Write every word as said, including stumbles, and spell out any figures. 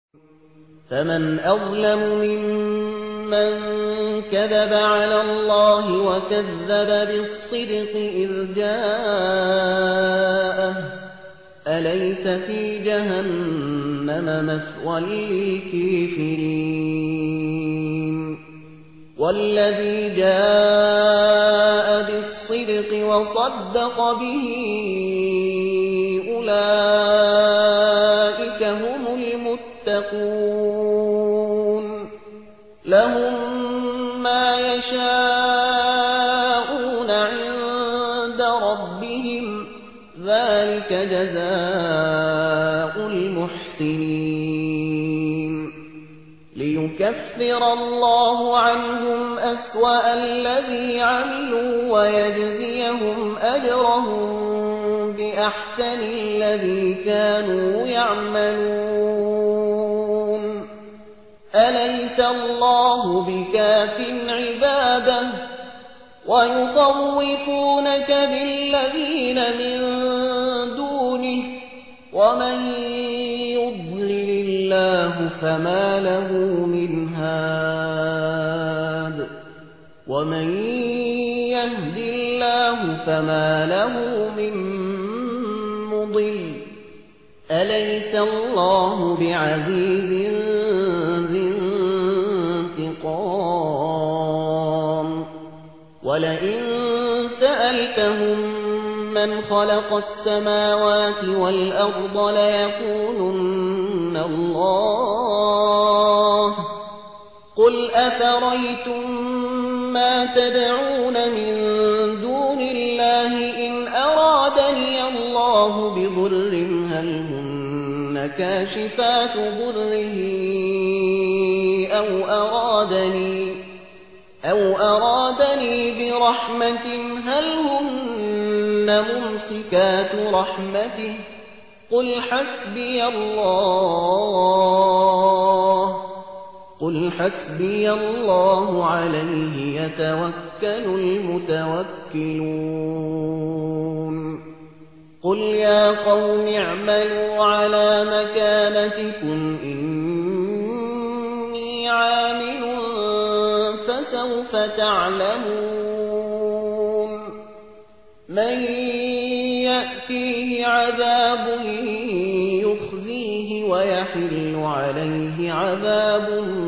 فمن أظلم ممن كذب على الله وكذب بالصدق إذ جاءه أليس في جهنم مثوى للكافرين والذي جاء بالصدق وصدق به أولئك هم المتقون لهم ما يشاءون عند ربهم ذلك جزاء المحسنين ليكفر الله عنهم أسوأ الذي عملوا ويجزيهم أجرهم بأحسن الذي كانوا يعملون أليس الله بكاف عباده ويخوفونك بالذين من دونه ومن يضلل الله فما له من هاد ومن يهد الله فما له من مضل أليس الله بعزيز ذي انتقام ولئن سألتهم من خلق السماوات والأرض ليقولن الله قل أفريتم ما تدعون من دون الله إن أرادني الله بضر هل هن كاشفات ضره أو أرادني أو أرادني برحمة هل هن ممسكات رحمته قل حسبي الله قل حسبي الله عليه يتوكل المتوكلون قل يا قوم اعملوا على مكانتكم إني عامل فسوف تعلمون من يأتيه عذاب يخزيه ويحل عليه عذاب